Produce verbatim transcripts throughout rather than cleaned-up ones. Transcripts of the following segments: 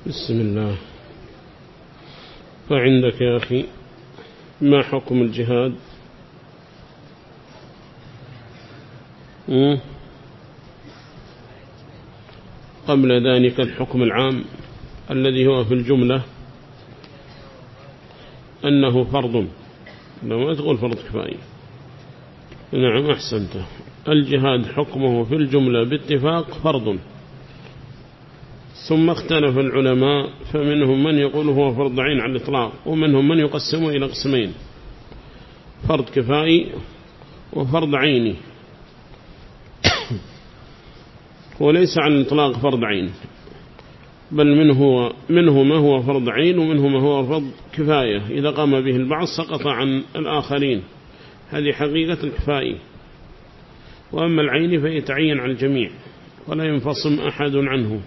بسم الله. فعندك يا أخي ما حكم الجهاد؟ قبل ذلك الحكم العام الذي هو في الجملة أنه فرض، لما تقول فرض كفاية. نعم أحسنت. الجهاد حكمه في الجملة باتفاق فرض، ثم اختلف العلماء فمنهم من يقول هو فرض عين على الإطلاق، ومنهم من يقسمه إلى قسمين: فرض كفائي وفرض عيني. وليس على الإطلاق فرض عين، بل منه, منه ما هو فرض عين ومنه ما هو فرض كفاية، إذا قام به البعض سقط عن الآخرين. هذه حقيقة الكفائي. وأما العين فيتعين على الجميع ولا ينفصم أحد عنه.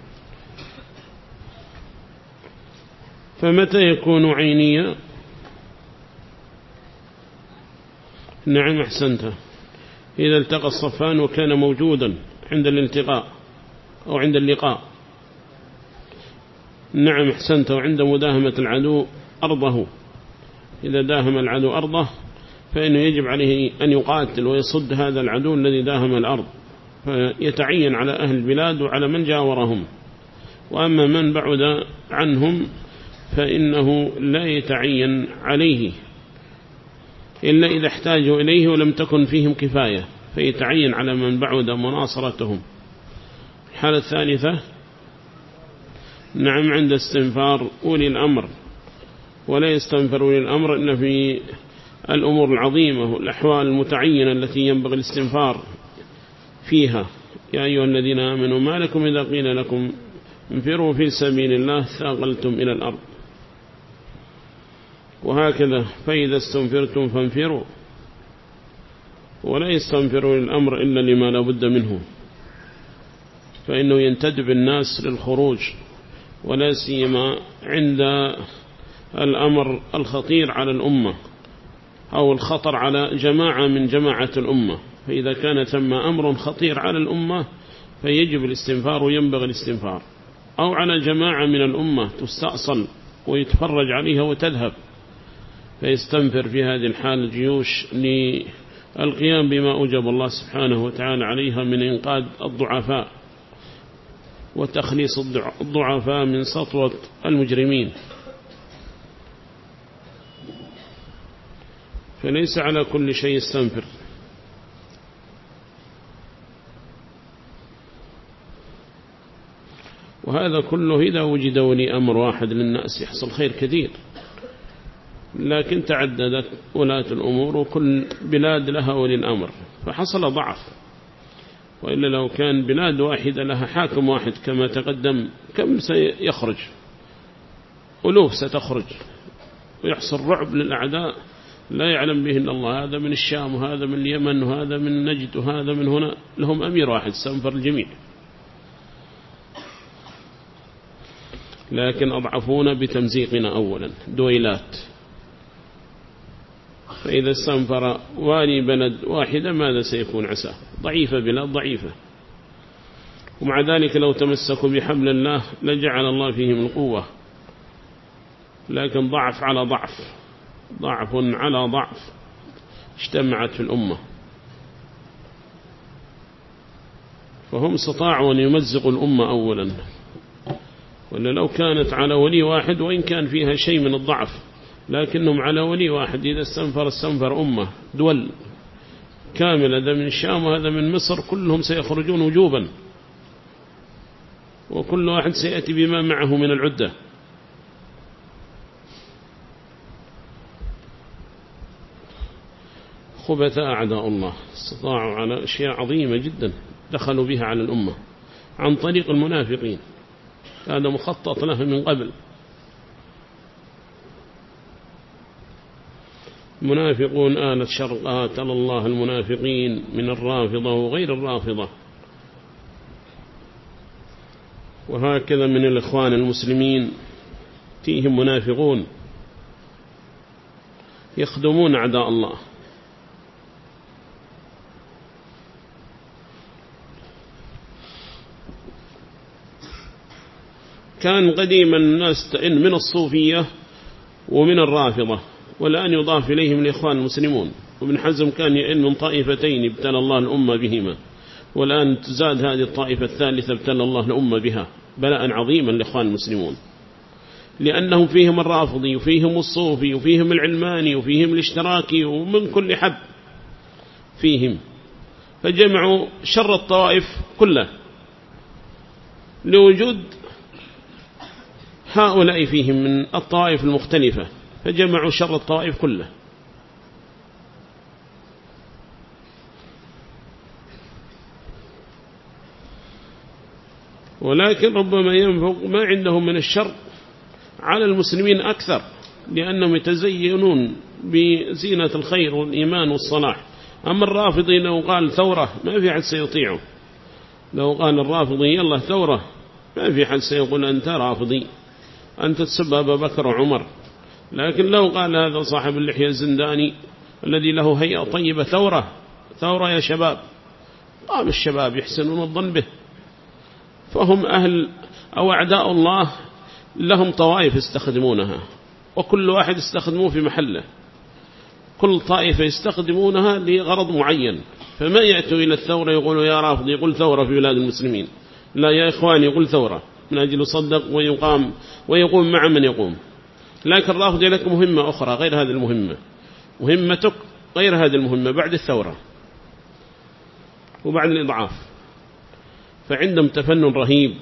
فمتى يكون عينيا؟ نعم أحسنت. إذا التقى الصفان وكان موجودا عند الالتقاء أو عند اللقاء. نعم أحسنت. وعند مداهمة العدو أرضه، إذا داهم العدو أرضه فإنه يجب عليه أن يقاتل ويصد هذا العدو الذي داهم الأرض، فيتعين على أهل البلاد وعلى من جاورهم. وأما من بعد عنهم فإنه لا يتعين عليه إلا إذا احتاجوا إليه ولم تكن فيهم كفاية، فيتعين على من بعد مناصرتهم. الحالة الثالثة نعم عند استنفار أولي الأمر، ولا يستنفر أولي الأمر إلا في الأمور العظيمة والأحوال المتعينة التي ينبغي الاستنفار فيها. يا أيها الذين آمنوا ما لكم إذا قيل لكم انفروا في سبيل الله ثاقلتم إلى الأرض. وهكذا فإذا استنفرتم فانفروا، ولا يستنفروا الأمر إلا لما لا بد منه، فإنه ينتدب الناس للخروج، ولا سيما عند الأمر الخطير على الأمة أو الخطر على جماعة من جماعة الأمة. فإذا كان ثم أمر خطير على الأمة فيجب الاستنفار وينبغي الاستنفار، أو على جماعة من الأمة تستأصل ويتفرج عليها وتذهب، فيستنفر في هذه الحال الجيوش للقيام بما أوجب الله سبحانه وتعالى عليها من إنقاذ الضعفاء وتخليص الضعفاء من سطوة المجرمين. فليس على كل شيء يستنفر. وهذا كله إذا وجد ولي أمر واحد للناس يحصل خير كثير، لكن تعددت ولاة الأمور وكل بلاد لها ولي الأمر فحصل ضعف. وإلا لو كان بلاد واحدة لها حاكم واحد كما تقدم كم سيخرج؟ ألوف ستخرج، ويحصل رعب للأعداء لا يعلم به إلا الله. هذا من الشام وهذا من اليمن وهذا من نجد وهذا من هنا، لهم أمير واحد استنفر الجميع. لكن أضعفونا بتمزيقنا أولا دويلات. فإذا استنفر والي بلد واحدة ماذا سيكون؟ عساه ضعيفة بلاد ضعيفة. ومع ذلك لو تمسكوا بحبل الله لجعل الله فيهم القوة، لكن ضعف على ضعف، ضعف على ضعف اجتمعت في الأمة. فهم استطاعوا أن يمزقوا الأمة أولا، ولا لو كانت على ولي واحد وإن كان فيها شيء من الضعف، لكنهم على ولي واحد إذا استنفر استنفر أمة دول كاملة. هذا من الشام وهذا من مصر، كلهم سيخرجون وجوبا، وكل واحد سيأتي بما معه من العدة. خبثاء أعداء الله استطاعوا على أشياء عظيمة جدا دخلوا بها على الأمة عن طريق المنافقين. هذا مخطط له من قبل. منافقون آل الشر قاتل الله المنافقين من الرافضة وغير الرافضة. وهكذا من الإخوان المسلمين فيهم منافقون يخدمون أعداء الله. كان قديما الناس تئن من الصوفية ومن الرافضة، والآن يضاف إليهم الإخوان المسلمون. وابن حزم كان يئن من طائفتين ابتلى الله الأمة بهما، والآن تزاد هذه الطائفة الثالثة ابتلى الله الأمة بها بلاء عظيما لإخوان المسلمون، لأنهم فيهم الرافضي وفيهم الصوفي وفيهم العلماني وفيهم الاشتراكي ومن كل حد فيهم، فجمعوا شر الطوائف كله لوجود هؤلاء فيهم من الطوائف المختلفة، فجمعوا شر الطوائف كله. ولكن ربما ينفق ما عندهم من الشر على المسلمين أكثر، لأنهم يتزينون بزينة الخير والإيمان والصلاح. أما الرافضي لو قال ثورة ما في حد سيطيعه، لو قال الرافضي يلا ثورة ما في حد سيقول أنت رافضي، أنت تسب أبا بكر وعمر. لكن لو قال هذا صاحب اللحية الزنداني الذي له هيئة طيبة ثورة ثورة يا شباب، قام الشباب يحسنون الظن به. فهم أهل أو أعداء الله لهم طوائف يستخدمونها، وكل واحد يستخدموه في محله، كل طائفة يستخدمونها لغرض معين. فما يأتوا إلى الثورة يقولوا يا رافض يقول ثورة في بلاد المسلمين، لا يا إخوان يقول ثورة من أجل يصدق ويقام ويقوم مع من يقوم. لكن الرافض لك مهمة أخرى غير هذه المهمة، مهمتك غير هذه المهمة بعد الثورة وبعد الإضعاف. فعندهم تفنن رهيب،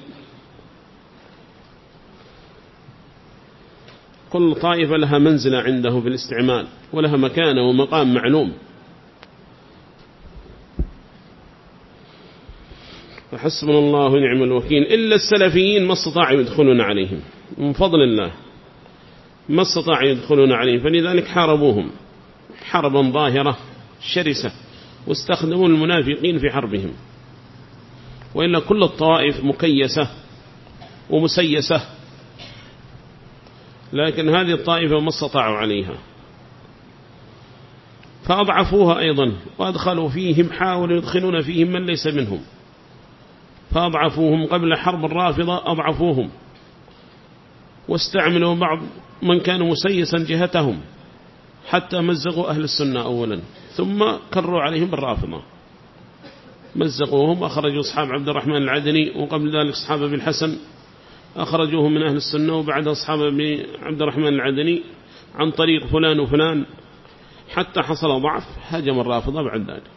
كل طائفة لها منزلة عنده في الاستعمال ولها مكانة ومقام معلوم. فحسبنا الله ونعم الوكيل. إلا السلفيين ما استطاعوا يدخلون عليهم من فضل الله، ما استطاعوا يدخلون عليهم، فلذلك حاربوهم حربا ظاهرة شرسة، واستخدموا المنافقين في حربهم. وإلا كل الطوائف مكيسة ومسيسة، لكن هذه الطائفة ما استطاعوا عليها، فأضعفوها أيضا، وأدخلوا فيهم حاولوا يدخلون فيهم من ليس منهم، فأضعفوهم قبل حرب الرافضة، أضعفوهم واستعملوا بعض من كانوا مسيسا جهتهم حتى مزقوا أهل السنة أولا، ثم كروا عليهم بالرافضة، مزقوهم، أخرجوا أصحاب عبد الرحمن العدني، وقبل ذلك أصحاب أبي الحسن أخرجوهم من أهل السنة، وبعد أصحاب عبد الرحمن العدني عن طريق فلان وفلان، حتى حصل ضعف هجم الرافضة بعد ذلك.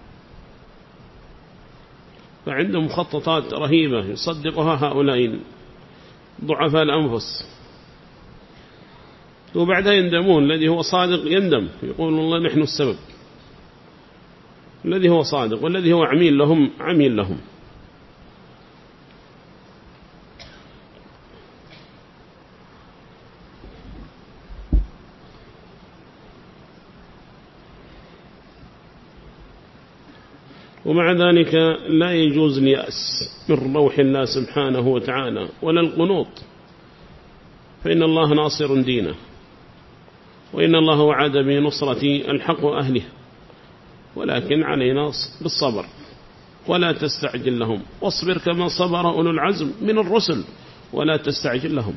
فعندهم مخططات رهيبة يصدقها هؤلاء ضعفاء الأنفس، وبعدها يندمون. الذي هو صادق يندم يقول والله نحن السبب، الذي هو صادق، والذي هو عميل لهم عميل لهم. ومع ذلك لا يجوز اليأس من روح الله سبحانه وتعالى ولا القنوط، فإن الله ناصر دينه، وإن الله وعد بنصرة الحق وأهله، ولكن علينا بالصبر ولا تستعجل لهم، واصبر كما صبر أولو العزم من الرسل ولا تستعجل لهم.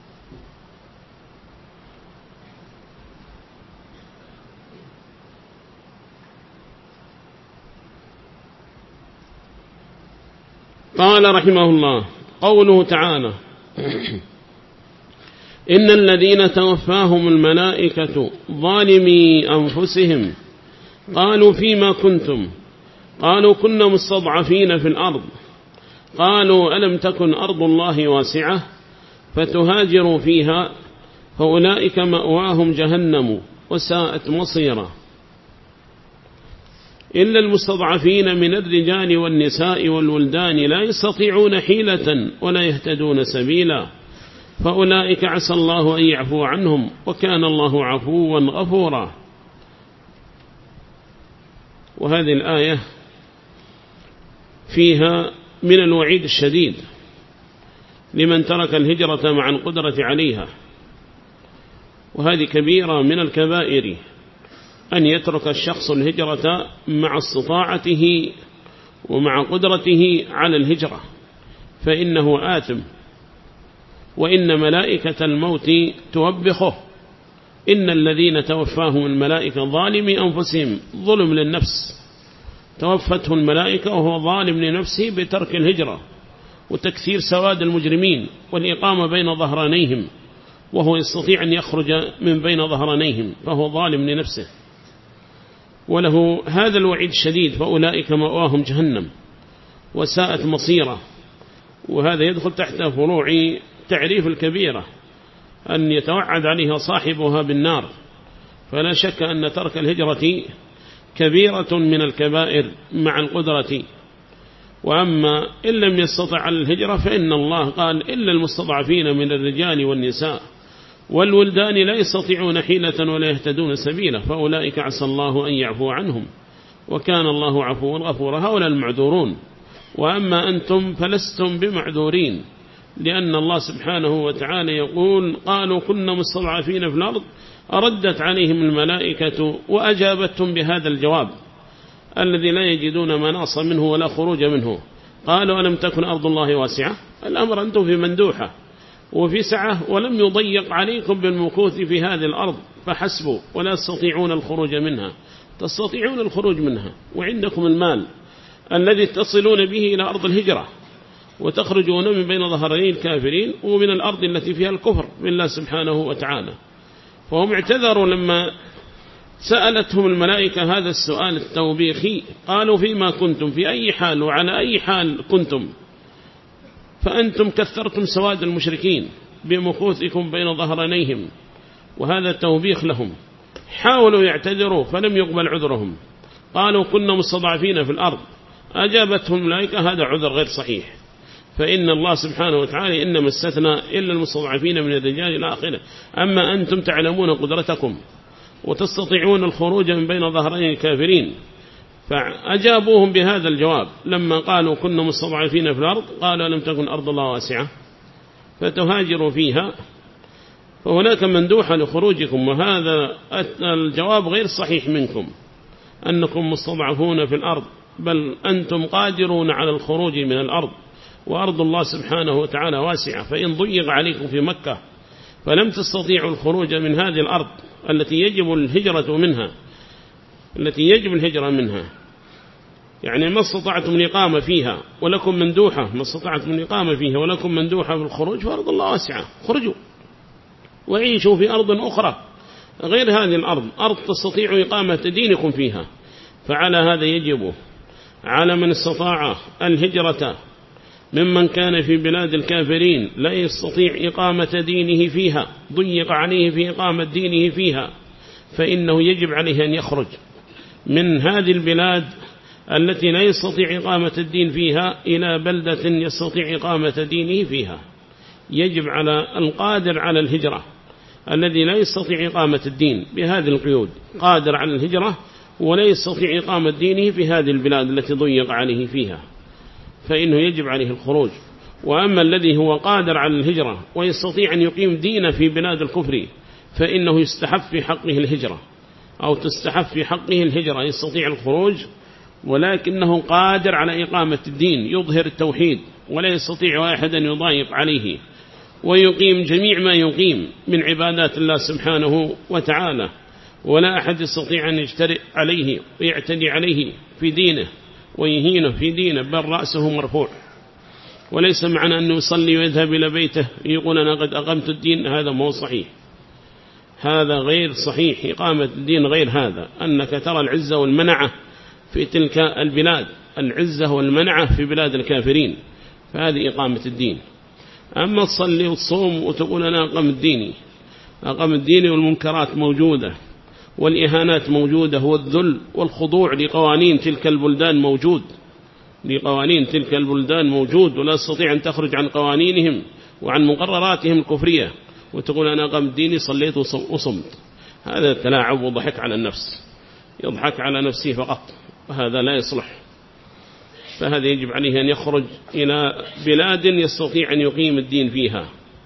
قال رحمه الله قوله تعالى إن الذين توفاهم الملائكة ظالمي أنفسهم قالوا فيما كنتم قالوا كنا مستضعفين في الأرض قالوا ألم تكن أرض الله واسعة فتهاجروا فيها فأولئك مأواهم جهنم وساءت مصيرا إلا المستضعفين من الرجال والنساء والولدان لا يستطيعون حيلة ولا يهتدون سبيلا فأولئك عسى الله أن يعفو عنهم وكان الله عفوا غفورا. وهذه الآية فيها من الوعيد الشديد لمن ترك الهجرة مع القدرة عليها، وهذه كبيرة من الكبائر أن يترك الشخص الهجرة مع استطاعته ومع قدرته على الهجرة، فإنه آثم وإن ملائكة الموت توبخه. إن الذين توفاهم الملائكة ظالمي أنفسهم، ظلم للنفس، توفته الملائكة وهو ظالم لنفسه بترك الهجرة وتكثير سواد المجرمين والإقامة بين ظهرانيهم، وهو يستطيع أن يخرج من بين ظهرانيهم، فهو ظالم لنفسه وله هذا الوعيد الشديد، فأولئك مأواهم جهنم وساءت مصيرة. وهذا يدخل تحت فروع تعريف الكبيرة أن يتوعد عليها صاحبها بالنار. فلا شك أن ترك الهجرة كبيرة من الكبائر مع القدرة. وأما إن لم يستطع الهجرة فإن الله قال إلا المستضعفين من الرجال والنساء والولدان لا يستطيعون حيلة ولا يهتدون سبيلا، فأولئك عسى الله أن يعفو عنهم وكان الله عفوا غفورا. هؤلاء المعذورون، وأما أنتم فلستم بمعذورين، لأن الله سبحانه وتعالى يقول قالوا كنا مستضعفين في الأرض أردت عليهم الملائكة وأجابتهم بهذا الجواب الذي لا يجدون مناص منه ولا خروج منه. قالوا ألم تكن أرض الله واسعة، الأمر أنتم في مندوحة وفي سعة، ولم يضيق عليكم بالمكوث في هذه الأرض فحسبوا ولا تستطيعون الخروج منها. تستطيعون الخروج منها وعندكم المال الذي تصلون به إلى أرض الهجرة وتخرجون من بين ظهرين الكافرين ومن الأرض التي فيها الكفر بالله سبحانه وتعالى. فهم اعتذروا لما سألتهم الملائكة هذا السؤال التوبيخي، قالوا فيما كنتم، في أي حال وعلى أي حال كنتم، فأنتم كثرتم سواد المشركين بمكوثكم بين ظهرانيهم، وهذا توبيخ لهم. حاولوا يعتذروا فلم يقبل عذرهم، قالوا كنا مستضعفين في الأرض، أجابتهم الملائكة هذا عذر غير صحيح، فإن الله سبحانه وتعالى إنما استثنى إلا المستضعفين من الرجال إلى آخره. أما أنتم تعلمون قدرتكم وتستطيعون الخروج من بين ظهرين الكافرين، فأجابوهم بهذا الجواب لما قالوا كنا مستضعفين في الأرض، قالوا لم تكن أرض الله واسعة فتهاجروا فيها، فهناك مندوحة لخروجكم. وهذا الجواب غير صحيح منكم أنكم مستضعفون في الأرض، بل أنتم قادرون على الخروج من الأرض، وأرض الله سبحانه وتعالى واسعة. فإن ضيق عليكم في مكة فلم تستطيعوا الخروج من هذه الأرض التي يجب الهجرة منها التي يجب الهجرة منها يعني ما استطعتم الإقامة فيها ولكم مندوحة ما استطعتم الإقامة فيها ولكم مندوحة في الخروج، فأرض الله واسعة، خرجوا وعيشوا في أرض أخرى غير هذه الأرض، أرض تستطيع إقامة دينكم فيها. فعلى هذا يجب على من استطاع الهجرة ممن كان في بلاد الكافرين لا يستطيع إقامة دينه فيها، ضيق عليه في إقامة دينه فيها، فإنه يجب عليه أن يخرج من هذه البلاد التي لا يستطيع إقامة الدين فيها إلى بلدة يستطيع إقامة دينه فيها. يجب على القادر على الهجرة الذي لا يستطيع إقامة الدين بهذه القيود، قادر على الهجرة ولا يستطيع إقامة دينه في هذه البلاد التي ضيق عليه فيها، فإنه يجب عليه الخروج. وأما الذي هو قادر على الهجرة ويستطيع أن يقيم دينه في بلاد الكفر فإنه يستحب في حقه الهجرة، أو تستحب في حقه الهجرة، يستطيع الخروج ولكنه قادر على إقامة الدين، يظهر التوحيد ولا يستطيع واحد أن يضايق عليه، ويقيم جميع ما يقيم من عبادات الله سبحانه وتعالى، ولا أحد يستطيع أن يجترئ عليه ويعتدي عليه في دينه ويهينه في دينه، بل رأسه مرفوع. وليس معنى أنه يصلي ويذهب إلى بيته يقول أنا قد أقمت الدين، هذا مو صحيح، هذا غير صحيح. إقامة الدين غير هذا، أنك ترى العزة والمنعة في تلك البلاد، العزة والمنعة في بلاد الكافرين، فهذه إقامة الدين. أما تصلي وتصوم وتقول أنا أقم الديني، أقم الديني والمنكرات موجودة والإهانات موجودة والذل والخضوع لقوانين تلك البلدان موجود، لقوانين تلك البلدان موجود، ولا تستطيع أن تخرج عن قوانينهم وعن مقرراتهم الكفرية وتقول أنا أقم الديني صليت وصمت. هذا تلاعب وضحك على النفس، يضحك على نفسه فقط، وهذا لا يصلح. فهذا يجب عليه أن يخرج إلى بلاد يستطيع أن يقيم الدين فيها.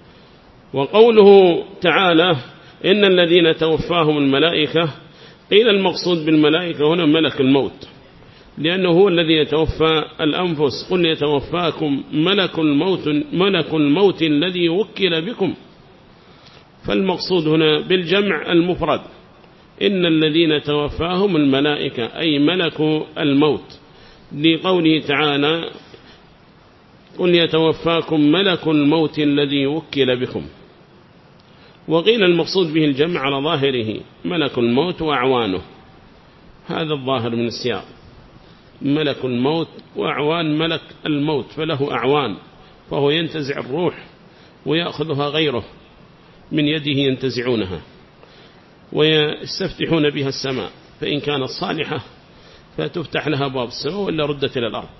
وقوله تعالى إن الذين توفاهم الملائكة، قيل المقصود بالملائكة هنا ملك الموت، لأنه هو الذي يتوفى الأنفس. قل يتوفاكم ملك الموت, ملك الموت الذي وكل بكم. فالمقصود هنا بالجمع المفرد، إن الذين توفاهم الملائكة أي ملك الموت، لقوله تعالى قل يتوفاكم ملك الموت الذي وكل بكم. وقيل المقصود به الجمع على ظاهره ملك الموت وأعوانه، هذا الظاهر من السياق، ملك الموت وأعوان ملك الموت، فله أعوان، فهو ينتزع الروح ويأخذها غيره من يده ينتزعونها ويستفتحون بها السماء، فإن كانت صالحة فتفتح لها باب السماء وإلا ردت إلى الأرض.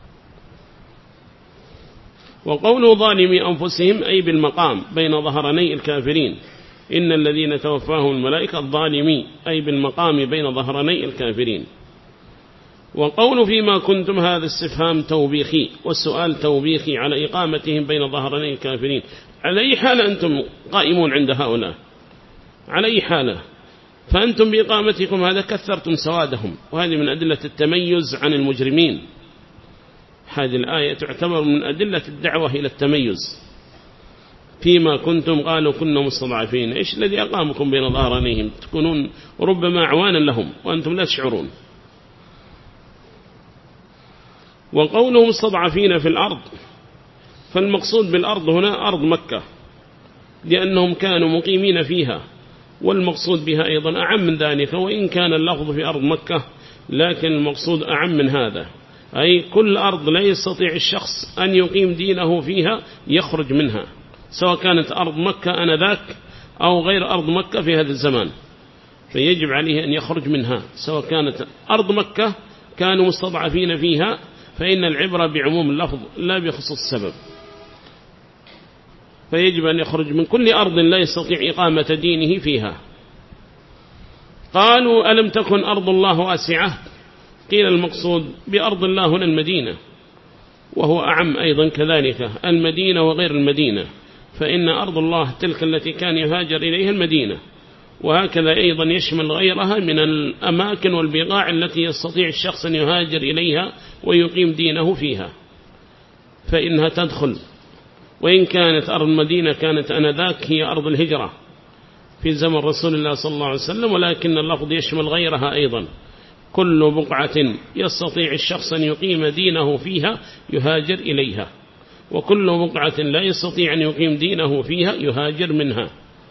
وقولوا ظالمي أنفسهم أي بالمقام بين ظهراني الكافرين، إن الذين توفاهم الملائكة الظالمي أي بالمقام بين ظهراني الكافرين. وقول فيما كنتم هذا استفهام توبيخي، والسؤال توبيخي على إقامتهم بين ظهراني الكافرين. على أي حال أنتم قائمون عند هؤلاء؟ على أي حالة؟ فأنتم بإقامتكم هذا كثرتم سوادهم، وهذه من أدلة التميز عن المجرمين. هذه الآية تعتبر من أدلة الدعوة إلى التميز. فيما كنتم قالوا كنا مستضعفين، إيش الذي أقامكم بين ظهرانيهم؟ تكونون ربما أعوانا لهم وأنتم لا تشعرون. وقوله مستضعفين في الأرض، فالمقصود بالأرض هنا أرض مكة، لأنهم كانوا مقيمين فيها، والمقصود بها أيضا أعم من ذلك، وإن كان اللفظ في أرض مكة لكن المقصود أعم من هذا، أي كل أرض لا يستطيع الشخص أن يقيم دينه فيها يخرج منها، سواء كانت أرض مكة آنذاك أو غير أرض مكة في هذا الزمان، فيجب عليه أن يخرج منها. سواء كانت أرض مكة كانوا مستضعفين فيها، فإن العبرة بعموم اللفظ لا بخصوص السبب، فيجب أن يخرج من كل أرض لا يستطيع إقامة دينه فيها. قالوا ألم تكن أرض الله واسعة؟ قيل المقصود بأرض الله هنا المدينة، وهو أعم أيضا كذلك المدينة وغير المدينة، فإن أرض الله تلك التي كان يهاجر إليها المدينة، وهكذا أيضا يشمل غيرها من الأماكن والبقاع التي يستطيع الشخص أن يهاجر إليها ويقيم دينه فيها، فإنها تدخل. وإن كانت أرض المدينة كانت أنذاك هي أرض الهجرة في زمن رسول الله صلى الله عليه وسلم، ولكن اللفظ يشمل غيرها أيضا، كل بقعة يستطيع الشخص أن يقيم دينه فيها يهاجر إليها، وكل بقعة لا يستطيع أن يقيم دينه فيها يهاجر منها،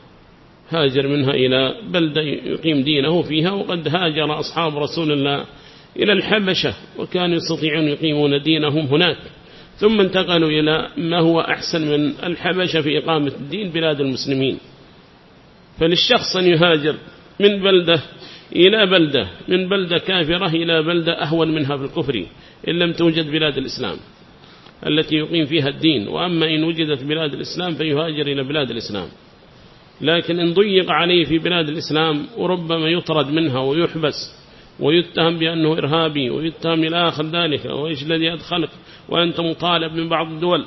هاجر منها إلى بلدة يقيم دينه فيها. وقد هاجر أصحاب رسول الله إلى الحبشة وكانوا يستطيعون يقيمون دينهم هناك، ثم انتقلوا إلى ما هو أحسن من الحبشة في إقامة الدين بلاد المسلمين. فللشخص أن يهاجر من بلدة إلى بلدة، من بلدة كافرة إلى بلدة أهون منها في الكفر إن لم توجد بلاد الإسلام التي يقيم فيها الدين، وأما إن وجدت بلاد الإسلام فيهاجر إلى بلاد الإسلام. لكن إن ضيق عليه في بلاد الإسلام وربما يطرد منها ويحبس ويتهم بأنه إرهابي ويتهم إلى آخر ذلك، وإيش الذي أدخلك وأنت مطالب من بعض الدول،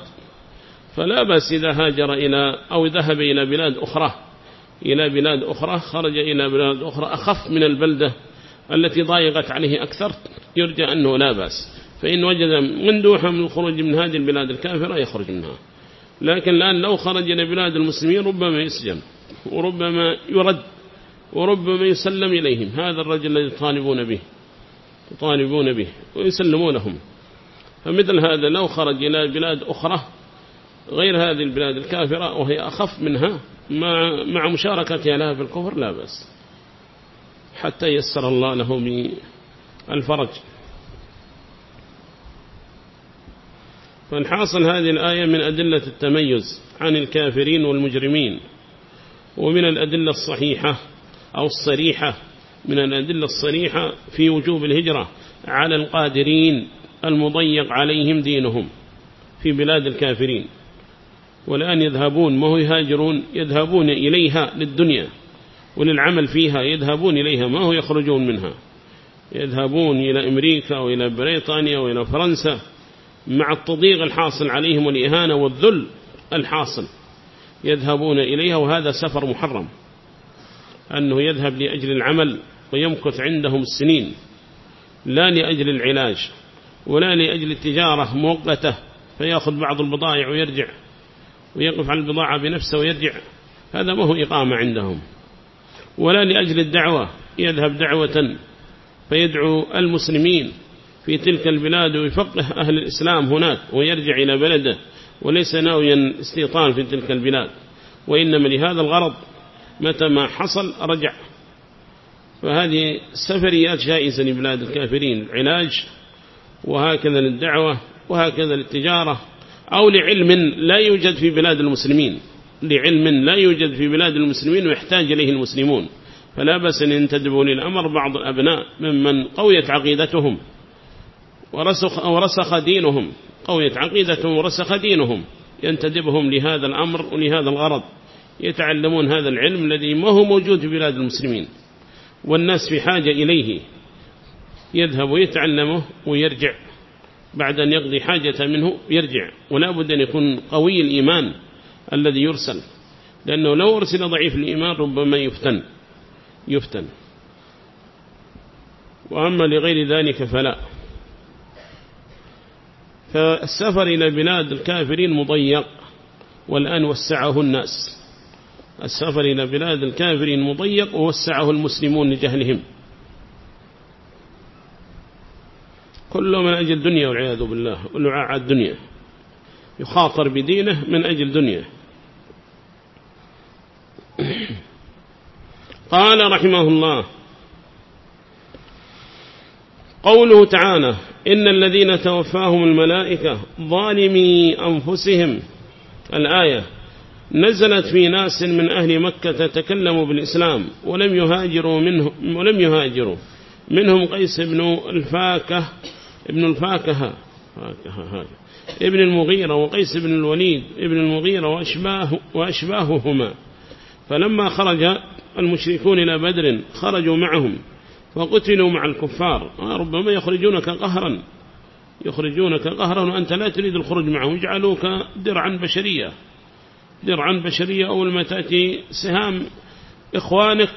فلا بأس إذا هاجر إلى أو ذهب إلى بلاد أخرى إلى بلاد أخرى خرج إلى بلاد أخرى أخف من البلدة التي ضايقت عليه أكثر، يرجى أنه لا بأس. فإن وجد مندوحا من الخروج من هذه البلاد الكافرة يخرج منها. لكن الآن لو خرج إلى بلاد المسلمين ربما يسجن وربما يرد وربما يسلم إليهم، هذا الرجل الذي يطالبون به يطالبون به ويسلمونهم. فمثل هذا لو خرج إلى بلاد أخرى غير هذه البلاد الكافرة وهي أخف منها مع مع مشاركتها لها في الكفر لا بأس، حتى يسر الله له بالفرج. فالحاصل هذه الآية من أدلة التميز عن الكافرين والمجرمين، ومن الأدلة الصحيحة أو الصريحة، من الأدلة الصريحة في وجوب الهجرة على القادرين المضيق عليهم دينهم في بلاد الكافرين. والآن يذهبون ما هو يهاجرون، يذهبون إليها للدنيا وللعمل فيها، يذهبون إليها ما هو يخرجون منها، يذهبون إلى أمريكا وإلى بريطانيا وإلى فرنسا مع التضييق الحاصل عليهم والإهانة والذل الحاصل، يذهبون إليها، وهذا سفر محرم، أنه يذهب لأجل العمل ويمكث عندهم السنين لا لأجل العلاج ولا لأجل التجارة مؤقتة فيأخذ بعض البضائع ويرجع ويقف على البضاعة بنفسه ويرجع، هذا ما هو إقامة عندهم. ولا لأجل الدعوة يذهب دعوة فيدعو المسلمين في تلك البلاد ويفقه أهل الإسلام هناك ويرجع إلى بلده وليس ناويا استيطان في تلك البلاد، وإنما لهذا الغرض متى ما حصل رجع. فهذه السفريات جائزة لبلاد الكافرين، العلاج وهكذا للدعوة وهكذا للتجارة، أو لعلم لا يوجد في بلاد المسلمين، لعلم لا يوجد في بلاد المسلمين ويحتاج إليه المسلمون، فلا بأس أن ينتدبوا للأمر بعض الأبناء ممن قويت عقيدتهم ورسخ, ورسخ دينهم، قويت عقيدتهم ورسخ دينهم، ينتدبهم لهذا الأمر ولهذا الغرض، يتعلمون هذا العلم الذي ما هو موجود في بلاد المسلمين والناس في حاجة إليه، يذهب ويتعلمه ويرجع بعد أن يقضي حاجة منه يرجع. ولا بد أن يكون قوي الإيمان الذي يرسل، لأنه لو أرسل ضعيف الإيمان ربما يفتن يفتن وأما لغير ذلك فلا. فالسفر إلى بلاد الكافرين مضيق، والآن وسعه الناس، السفر إلى بلاد الكافرين مضيق ووسعه المسلمون لجهلهم، كله من أجل الدنيا والعياذ بالله، ولعاء الدنيا، يخاطر بدينه من أجل دنيا. قال رحمه الله: قوله تعالى: إن الذين توفاهم الملائكة ظالمي أنفسهم، الآية نزلت في ناس من أهل مكة تكلموا بالإسلام ولم يهاجروا منهم ولم يهاجروا منهم قيس بن الفاكه ابن الفاكهة ابن المغيرة وقيس بن الوليد ابن المغيرة وأشباه وأشباههما. فلما خرج المشركون إلى بدر خرجوا معهم فقتلوا مع الكفار. ربما يخرجونك قهرا يخرجونك قهرا وأنت لا تريد الخروج معهم، يجعلوك درعا بشرية درعا بشرية أول ما تأتي سهام إخوانك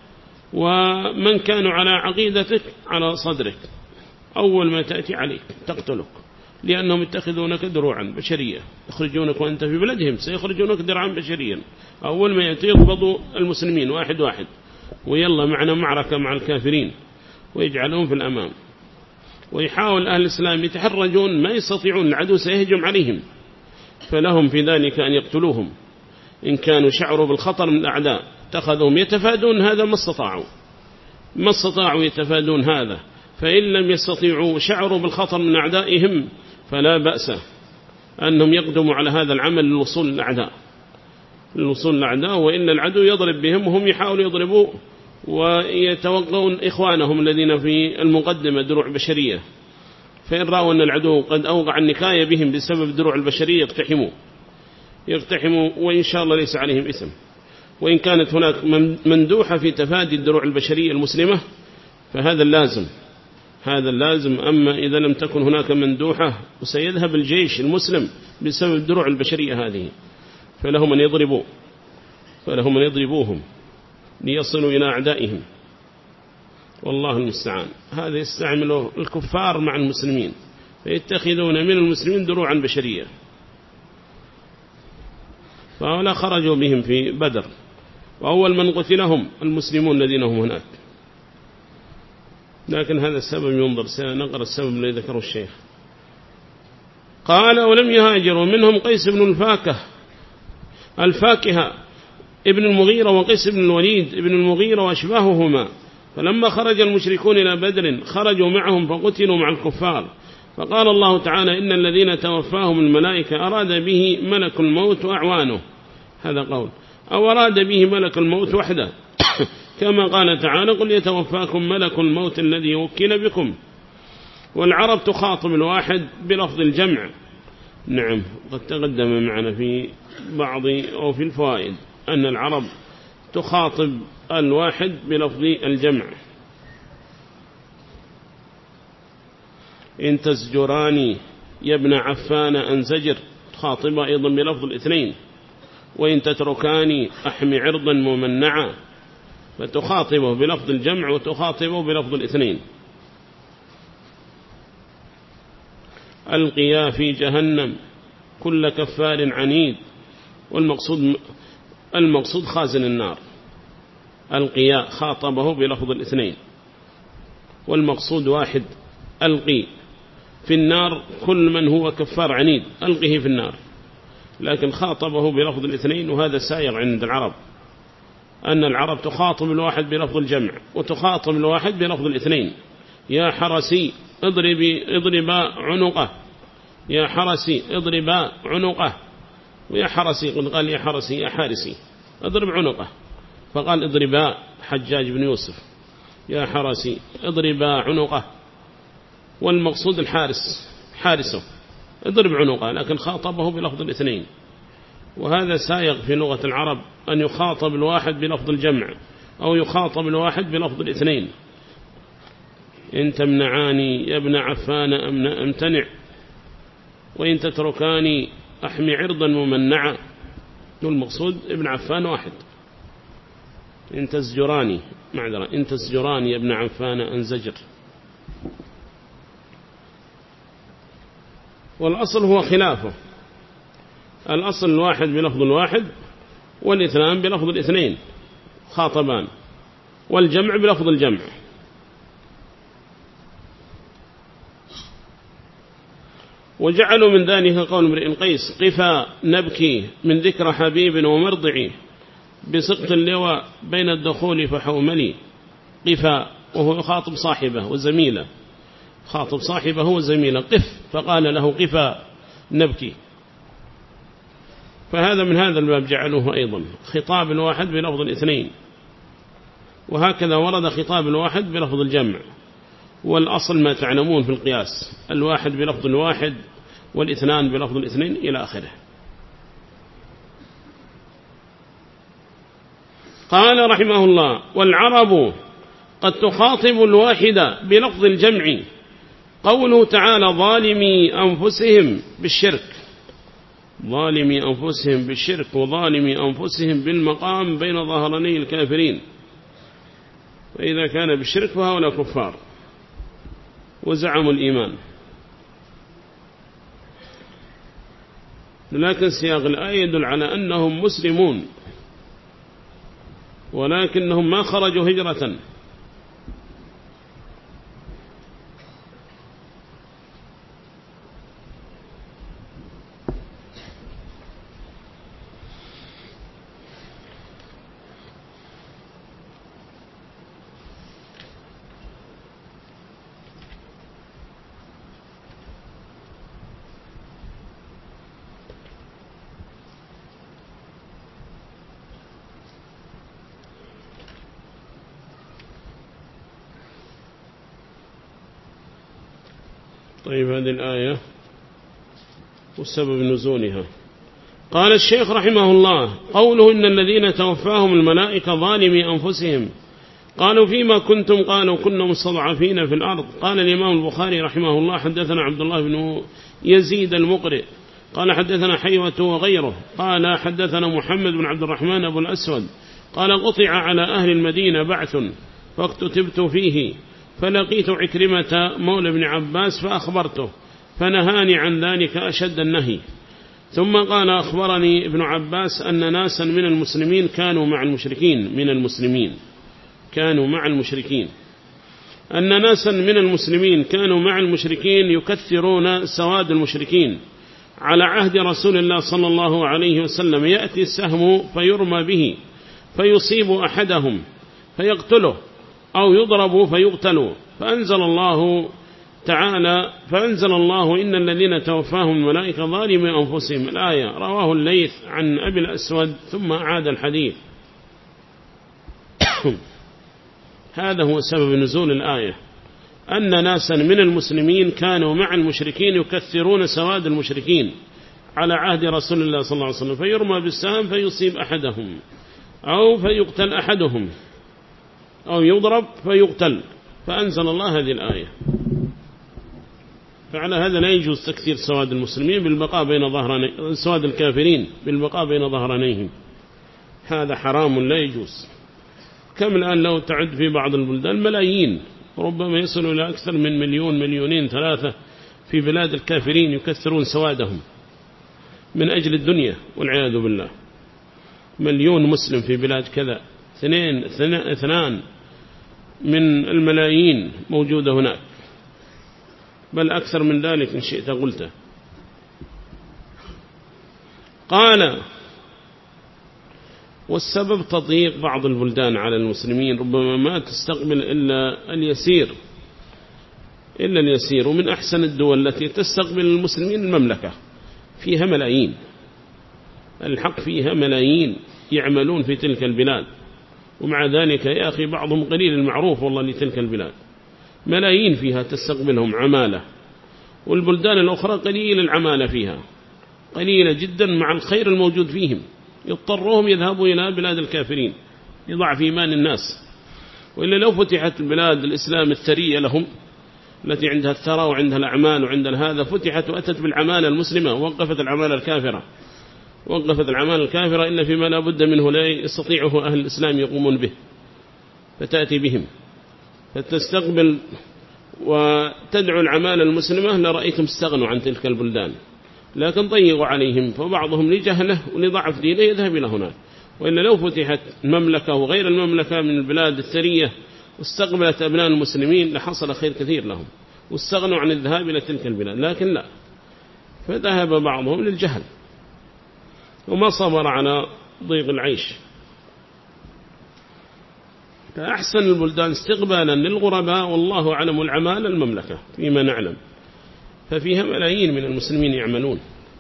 ومن كانوا على عقيدتك على صدرك، أول ما تأتي عليك تقتلك، لأنهم يتخذونك دروعا بشرية، يخرجونك وأنت في بلدهم سيخرجونك درعا بشريا. أول ما يأتي يضبطوا المسلمين واحد واحد ويلا معنا معركة مع الكافرين ويجعلون في الأمام، ويحاول أهل الإسلام يتحرجون ما يستطيعون، العدو سيهجم عليهم، فلهم في ذلك أن يقتلوهم إن كانوا شعروا بالخطر من الأعداء، اتخذهم يتفادون هذا ما استطاعوا ما استطاعوا يتفادون هذا. فإن لم يستطيعوا شعروا بالخطر من أعدائهم فلا بأس أنهم يقدموا على هذا العمل للوصول للأعداء للوصول للأعداء وإن العدو يضرب بهم وهم يحاولوا يضربوا ويتوقعون إخوانهم الذين في المقدمة دروع بشرية، فإن رأوا أن العدو قد أوقع النكاية بهم بسبب دروع البشرية يقتحموا يقتحموا وإن شاء الله ليس عليهم إثم. وإن كانت هناك مندوحة في تفادي الدروع البشرية المسلمة فهذا اللازم هذا اللازم. أما إذا لم تكن هناك مندوحة وسيذهب الجيش المسلم بسبب الدروع البشرية هذه فلهم أن يضربوا فلهم أن يضربوهم ليصلوا إلى أعدائهم، والله المستعان. هذا يستعمله الكفار مع المسلمين فيتخذون من المسلمين دروعا بشرية، فهؤلاء خرجوا بهم في بدر، وأول من قتلهم المسلمون الذين هم هناك. لكن هذا السبب ينظر، سنقرأ السبب الذي ذكره الشيخ. قال: ولم يهاجروا منهم قيس بن الفاكه الفاكهة ابن المغيرة وقيس بن الوليد ابن المغيرة وأشباههما. فلما خرج المشركون إلى بدر خرجوا معهم فقتلوا مع الكفار. فقال الله تعالى: إن الذين توفاهم الملائكة أراد به ملك الموت وأعوانه، هذا قول، أو أراد به ملك الموت وحده كما قال تعالى: قل يتوفاكم ملك الموت الذي وكل بكم. والعرب تخاطب الواحد بلفظ الجمع. نعم، قد تقدم معنا في بعض أو في الفوائد أن العرب تخاطب الواحد بلفظ الجمع. إن تزجراني يا ابن عفان أنزجر، تخاطب أيضا بلفظ الاثنين. وإن تتركاني أحمي عرضا ممنعا، فتخاطبه بلفظ الجمع وتخاطبه بلفظ الاثنين. ألقيا في جهنم كل كفار عنيد. والمقصود المقصود خازن النار. ألقيا خاطبه بلفظ الاثنين، والمقصود واحد، ألقي في النار كل من هو كفار عنيد، ألقه في النار، لكن خاطبه بلفظ الاثنين. وهذا سائر عند العرب، أن العرب تخاطب الواحد بلفظ الجمع وتخاطب الواحد بلفظ الاثنين. يا حرسي اضرب اضرب عنقه، يا حرسي اضرب عنقه، ويا حرسي قد قال يا حرسي يا حارسي اضرب عنقه، فقال اضربا حجاج بن يوسف يا حرسي اضربا عنقه، والمقصود الحارس حارسه اضرب عنقه، لكن خاطبه بلفظ الاثنين. وهذا سائغ في لغة العرب أن يخاطب الواحد بلفظ الجمع أو يخاطب الواحد بلفظ الاثنين. إن تمنعاني يا ابن عفان أمتنع، وإن تتركاني أحمي عرضا ممنعا. والمقصود ابن عفان واحد. إن تزجراني معذرة إن تزجراني يا ابن عفان أنزجر. والأصل هو خلافه، الأصل الواحد بلفظ الواحد والاثنان بلفظ الاثنين خاطبان، والجمع بلفظ الجمع. وجعلوا من ذلك قول امرئ قيس قفا نبكي من ذكر حبيب ومرضعي بسقط اللواء بين الدخول فحوملي. قفا وهو يخاطب صاحبه وزميله، خاطب صاحبه وزميله قف، فقال له قفا نبكي. فهذا من هذا الباب جعلوه أيضا خطاب الواحد بلفظ الاثنين، وهكذا ورد خطاب الواحد بلفظ الجمع. والأصل ما تعلمون في القياس، الواحد بلفظ الواحد والاثنان بلفظ الاثنين إلى آخره. قال رحمه الله: والعرب قد تخاطب الواحد بلفظ الجمع. قوله تعالى: ظالمي أنفسهم بالشرك، ظالمي أنفسهم بالشرك وظالمي أنفسهم بالمقام بين ظهراني الكافرين. فإذا كان بالشرك فهؤلاء كفار وزعموا الإيمان. لكن سياق الآية يدل على أنهم مسلمون، ولكنهم ما خرجوا هجرة. طيب، هذه الآية وسبب نزولها. قال الشيخ رحمه الله: قوله إن الذين توفاهم الملائكة ظالمي أنفسهم، قالوا فيما كنتم؟ قالوا كنا مستضعفين في الأرض. قال الإمام البخاري رحمه الله: حدثنا عبد الله بن يزيد المقرئ قال حدثنا حيوة وغيره قال حدثنا محمد بن عبد الرحمن أبو الأسود قال: قطع على أهل المدينة بعث فاكتتبت فيه، فلقيت عكرمة مولى بن عباس فأخبرته، فنهاني عن ذلك أشد النهي. ثم قال: أخبرني ابن عباس أن ناسا من المسلمين كانوا مع المشركين من المسلمين كانوا مع المشركين أن ناسا من المسلمين كانوا مع المشركين يكثرون سواد المشركين على عهد رسول الله صلى الله عليه وسلم. يأتي السهم فيرمى به فيصيب أحدهم فيقتله أو يضرب فيقتل. فأنزل الله تعالى فأنزل الله: إن الذين توفاهم الملائكة ظالمي أنفسهم. الآية. رواه الليث عن أبي الأسود ثم أعاد الحديث. هذا هو سبب نزول الآية، أن ناسا من المسلمين كانوا مع المشركين يكثرون سواد المشركين على عهد رسول الله صلى الله عليه وسلم، فيرمى بالسهم فيصيب أحدهم أو فيقتل أحدهم أو يضرب فيقتل. فأنزل الله هذه الآية. فعلى هذا لا يجوز تكثير سواد المسلمين بالبقاء بين ظهراني سواد الكافرين بالبقاء بين ظهرانيهم، هذا حرام لا يجوز. كم الآن لو تعد في بعض البلدان ملايين، ربما يصل إلى أكثر من مليون مليونين ثلاثة في بلاد الكافرين يكثرون سوادهم من أجل الدنيا والعياذ بالله. مليون مسلم في بلاد كذا، اثنين اثنان من الملايين موجودة هناك، بل أكثر من ذلك إن شئت قلته. قال: والسبب تضييق بعض البلدان على المسلمين، ربما ما تستقبل إلا اليسير إلا اليسير. ومن أحسن الدول التي تستقبل المسلمين المملكة، فيها ملايين، الحق فيها ملايين يعملون في تلك البلاد، ومع ذلك يا أخي بعضهم قليل المعروف والله لتلك البلاد، ملايين فيها تستقبلهم عمالة، والبلدان الأخرى قليل العمالة فيها، قليلة جدا مع الخير الموجود فيهم، يضطرهم يذهبوا إلى بلاد الكافرين لضعف إيمان الناس. وإلا لو فتحت البلاد الإسلام الثرية لهم التي عندها الثرى وعندها الأعمال وعندها هذا، فتحت وأتت بالعمالة المسلمة ووقفت العمالة الكافرة، وقفت العمالة الكافرة إلا فيما لا بد منه لا يستطيعه أهل الإسلام يقومون به، فتأتي بهم فتستقبل وتدعو العمالة المسلمة، لرأيتم استغنوا عن تلك البلدان، لكن ضيقوا عليهم، فبعضهم لجهله ولضعف دينه يذهب إلى هناك. وإلا لو فتحت المملكة وغير المملكة من البلاد الثرية واستقبلت أبناء المسلمين لحصل خير كثير لهم، واستغنوا عن الذهاب إلى تلك البلاد، لكن لا، فذهب بعضهم للجهل وما صبر على ضيق العيش. فأحسن البلدان استقبالا للغرباء والله أعلم العمال المملكة فيما نعلم، ففيها ملايين من المسلمين يعملون،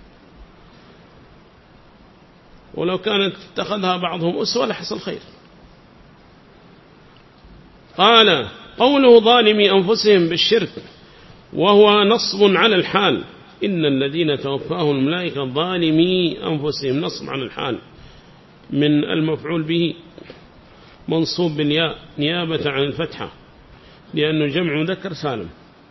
ولو كانت اتخذها بعضهم أسوة لحصل خير. قال: قوله ظالمي أنفسهم بالشرك وهو نصب على الحال، إن الذين توفاهم الملائكة ظالمي أنفسهم، نصب على الحال من المفعول به منصوب بالياء نيابة عن الفتحة لأنه جمع مذكر سالم.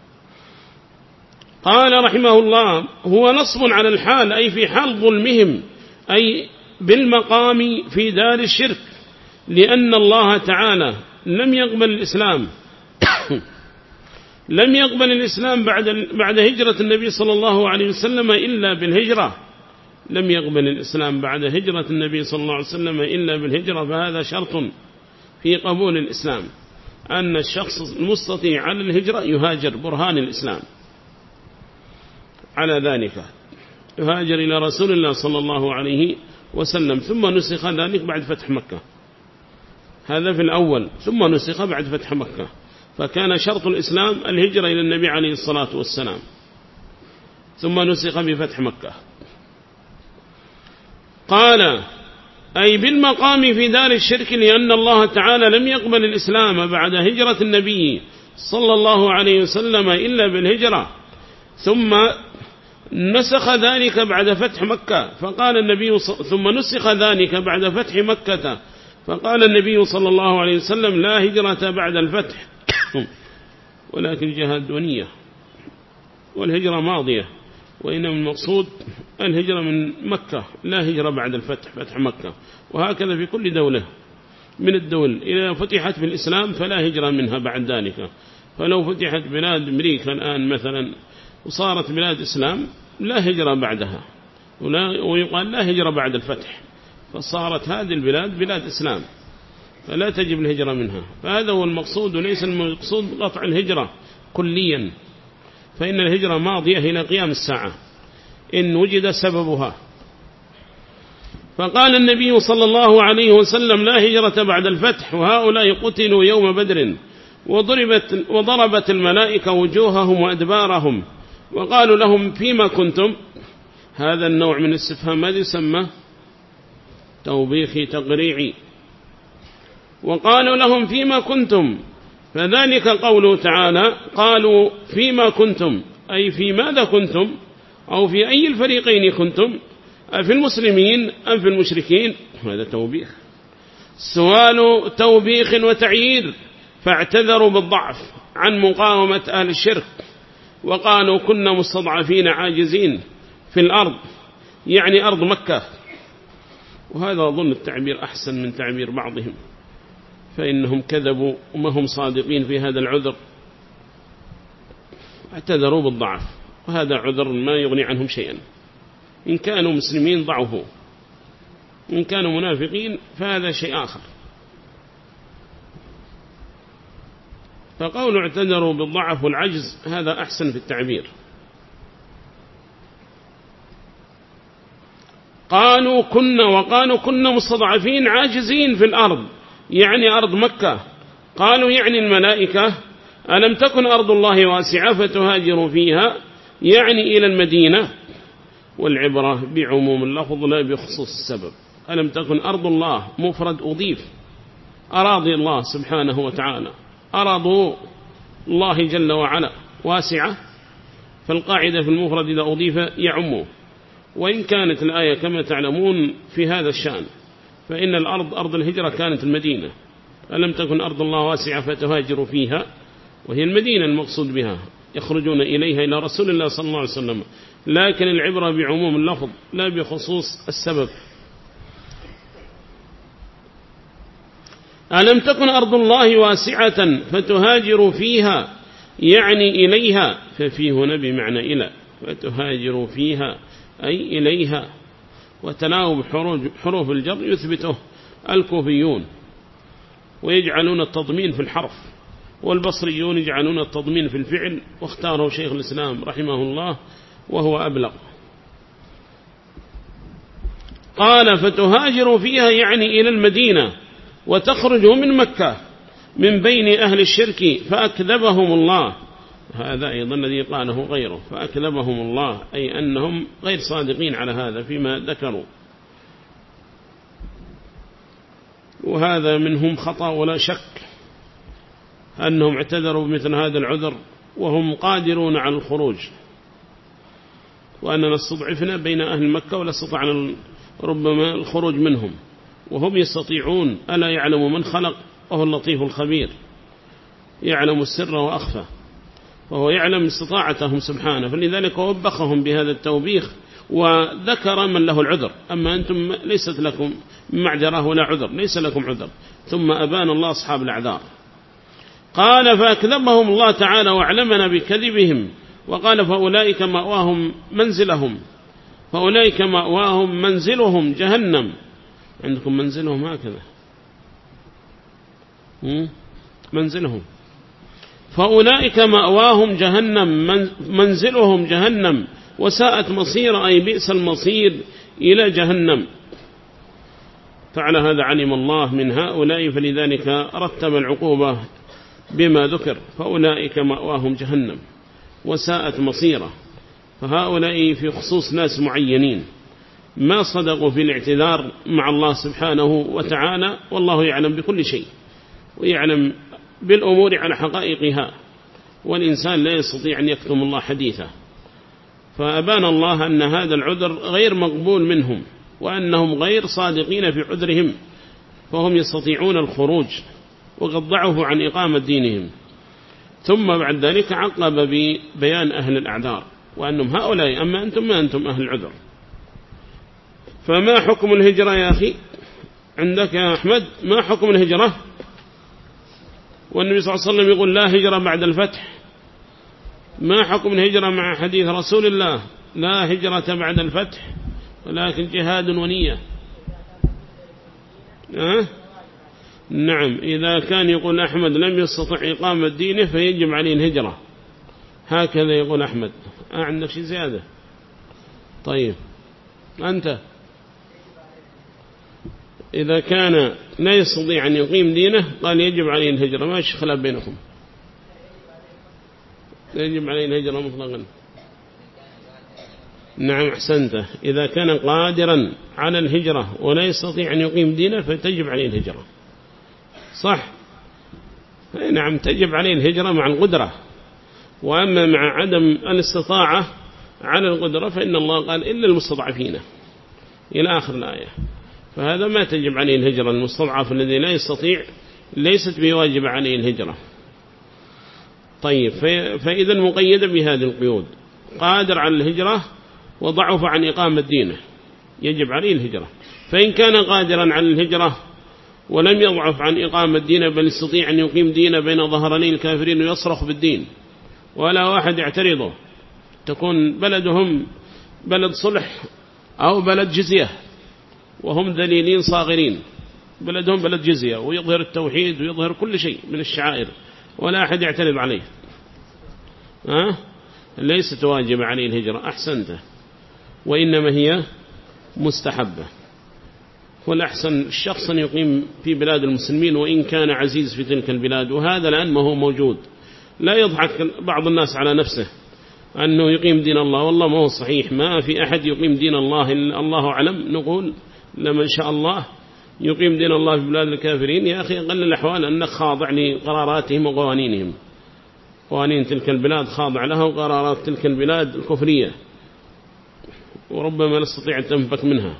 قال رحمه الله: هو نصب على الحال أي في حال ظلمهم، أي بالمقام في دار الشرك، لأن الله تعالى لم يقبل الإسلام لم يقبل الإسلام بعد بعد هجرة النبي صلى الله عليه وسلم إلا بالهجرة، لم يقبل الإسلام بعد هجرة النبي صلى الله عليه وسلم إلا بالهجرة. فهذا شرط في قبول الإسلام، أن الشخص المستطيع على الهجرة يهاجر، برهان الإسلام على ذلك، يهاجر إلى رسول الله صلى الله عليه وسلم، ثم نسخ ذلك بعد فتح مكة، هذا في الأول، ثم نسخ بعد فتح مكة، فكان شرط الإسلام الهجرة إلى النبي عليه الصلاة والسلام، ثم نسخ بفتح مكة. قال: أي بالمقام في دار الشرك، لأن الله تعالى لم يقبل الإسلام بعد هجرة النبي صلى الله عليه وسلم إلا بالهجرة، ثم نسخ ذلك بعد فتح مكة، فقال النبي ثم نسخ ذلك بعد فتح مكة، فقال النبي صلى الله عليه وسلم: لا هجرة بعد الفتح ولكن جهاد ونية، والهجرة ماضية، وإنما المقصود الهجرة من مكة، لا هجرة بعد الفتح، فتح مكة. وهكذا في كل دولة من الدول إذا فتحت بالإسلام فلا هجرة منها بعد ذلك. فلو فتحت بلاد أمريكا الآن مثلا وصارت بلاد إسلام لا هجرة بعدها، ويقال لا هجرة بعد الفتح، فصارت هذه البلاد بلاد إسلام فلا تجب الهجرة منها. فهذا هو المقصود، وليس المقصود قطع الهجرة كليا، فإن الهجرة ماضية إلى قيام الساعة إن وجد سببها. فقال النبي صلى الله عليه وسلم: لا هجرة بعد الفتح، وهؤلاء قتلوا يوم بدر، وضربت, وضربت الملائكة وجوههم وأدبارهم، وقالوا لهم: فيما كنتم؟ هذا النوع من الاستفهام ماذا يسمى؟ توبيخي تقريعي. وقالوا لهم: فيما كنتم؟ فذلك قوله تعالى: قالوا فيما كنتم، أي في ماذا كنتم، أو في أي الفريقين كنتم، في المسلمين أم في المشركين؟ هذا توبيخ، سؤال توبيخ وتعيير، فاعتذروا بالضعف عن مقاومة أهل الشرك، وقالوا: كنا مستضعفين عاجزين في الأرض، يعني أرض مكة. وهذا أظن التعبير أحسن من تعبير بعضهم، فإنهم كذبوا وما هم صادقين في هذا العذر، اعتذروا بالضعف وهذا عذر ما يغني عنهم شيئا. إن كانوا مسلمين ضعفوا، إن كانوا منافقين فهذا شيء آخر. فقول اعتذروا بالضعف والعجز هذا أحسن في التعبير. قالوا كنا وقالوا كنا مستضعفين عاجزين في الأرض، يعني أرض مكة. قالوا يعني الملائكة ألم تكن أرض الله واسعة فتهاجروا فيها، يعني إلى المدينة. والعبرة بعموم اللفظ لا بخصوص السبب. ألم تكن أرض الله مفرد أضيف، أراضي الله سبحانه وتعالى، أراضوا الله جل وعلا واسعة، فالقاعدة في المفرد إذا أضيف يعمه. وإن كانت الآية كما تعلمون في هذا الشأن، فإن الأرض أرض الهجرة كانت المدينة. ألم تكن أرض الله واسعة فتهاجروا فيها، وهي المدينة المقصود بها، يخرجون إليها إلى رسول الله صلى الله عليه وسلم. لكن العبرة بعموم اللفظ لا بخصوص السبب. ألم تكن أرض الله واسعة فتهاجروا فيها، يعني إليها، ففيه هنا بمعنى إلى، فتهاجروا فيها أي إليها. وتناوب حروف الجر يثبته الكوفيون ويجعلون التضمين في الحرف، والبصريون يجعلون التضمين في الفعل، واختاره شيخ الإسلام رحمه الله وهو أبلغ. قال فتهاجروا فيها يعني إلى المدينة، وتخرجوا من مكة من بين أهل الشرك فأكذبهم الله. هذا أيضا الذي قاله غيره، فأكذبهم الله أي أنهم غير صادقين على هذا فيما ذكروا، وهذا منهم خطأ ولا شك أنهم اعتذروا بمثل هذا العذر وهم قادرون على الخروج، وأننا استضعفنا بين أهل مكة ولا استطعنا ربما الخروج منهم، وهم يستطيعون. ألا يعلم من خلق وهو اللطيف الخبير، يعلم السر وأخفى، وهو يعلم استطاعتهم سبحانه، فلذلك وبخهم بهذا التوبيخ وذكر من له العذر. أما أنتم ليست لكم معذرة ولا عذر، ليس لكم عذر. ثم أبان الله أصحاب الأعذار. قال فأكذبهم الله تعالى وأعلمنا بكذبهم، وقال فأولئك مأواهم منزلهم، فأولئك مأواهم منزلهم جهنم. عندكم منزلهم هكذا منزلهم، فأولئك مأواهم جهنم منزلهم جهنم وساءت مصير أي بئس المصير إلى جهنم. فعلى هذا علم الله من هؤلاء، فلذلك رتب العقوبة بما ذكر، فأولئك مأواهم جهنم وساءت مصيره. فهؤلاء في خصوص ناس معينين ما صدقوا في الاعتذار مع الله سبحانه وتعالى، والله يعلم بكل شيء ويعلم بالأمور على حقائقها، والإنسان لا يستطيع أن يكتم الله حديثه. فأبان الله أن هذا العذر غير مقبول منهم، وأنهم غير صادقين في عذرهم، فهم يستطيعون الخروج وقد ضعفوا عن إقامة دينهم. ثم بعد ذلك عقب ببيان أهل الأعذار وأنهم هؤلاء، أما أنتم ما أنتم أهل العذر. فما حكم الهجرة يا أخي عندك يا أحمد؟ ما حكم الهجرة؟ والنبي صلى الله عليه وسلم يقول لا هجرة بعد الفتح. ما حكم الهجرة مع حديث رسول الله لا هجرة بعد الفتح ولكن جهاد ونية؟ أه؟ نعم، إذا كان يقول أحمد لم يستطع إقامة دينه فيجب عليه الهجرة، هكذا يقول أحمد. أه عندك شيء زيادة؟ طيب أنت إذا كان لا يستطيع أن يقيم دينه قال يجب عليه الهجرة، ما فيش خلاف بينكم، يجب عليه الهجرة مطلقا. نعم أحسنت، إذا كان قادرا على الهجرة ولا يستطيع أن يقيم دينه فتجب عليه الهجرة، صح؟ نعم تجب عليه الهجرة مع القدرة. وأما مع عدم الاستطاعة على القدرة فإن الله قال إلا المستضعفين إلى آخر الآية، فهذا ما تجب عليه الهجرة. المستضعف الذي لا يستطيع ليست بواجب عليه الهجرة. طيب، فإذا مقيدة بهذه القيود، قادر على الهجرة وضعف عن إقامة دينه يجب عليه الهجرة. فإن كان قادرا على الهجرة ولم يضعف عن إقامة دينه بل يستطيع أن يقيم دينه بين ظهراني الكافرين ويصرخ بالدين ولا واحد يعترضه تكون بلدهم بلد صلح أو بلد جزية وهم ذليلين صاغرين، بلدهم بلد جزية ويظهر التوحيد ويظهر كل شيء من الشعائر ولا أحد يعترض عليه، أه؟ ليست واجب عليه الهجرة. أحسنته، وإنما هي مستحبة. والأحسن الشخص أن يقيم في بلاد المسلمين وإن كان عزيز في تلك البلاد، وهذا الآن ما هو موجود. لا يضحك بعض الناس على نفسه أنه يقيم دين الله، والله ما هو صحيح، ما في أحد يقيم دين الله إلا الله أعلم. نقول لما إن شاء الله يقيم دين الله في بلاد الكافرين، يا أخي أقل الأحوال أنك خاضع لقراراتهم وقوانينهم، قوانين تلك البلاد خاضع لها وقرارات تلك البلاد الكفرية، وربما نستطيع أن تنفك منها.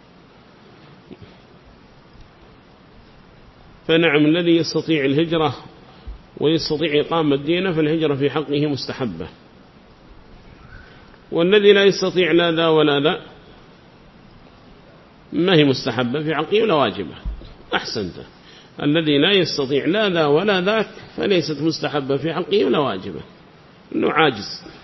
فنعم الذي يستطيع الهجرة ويستطيع إقامة دينه فالهجرة في حقه مستحبة، والذي لا يستطيع لا ذا ولا ذا ما هي مستحبة في حقه ولا واجبة. أحسنت، الذي لا يستطيع لا ذا ولا ذاك فليست مستحبة في حقه ولا واجبة، إنه عاجز.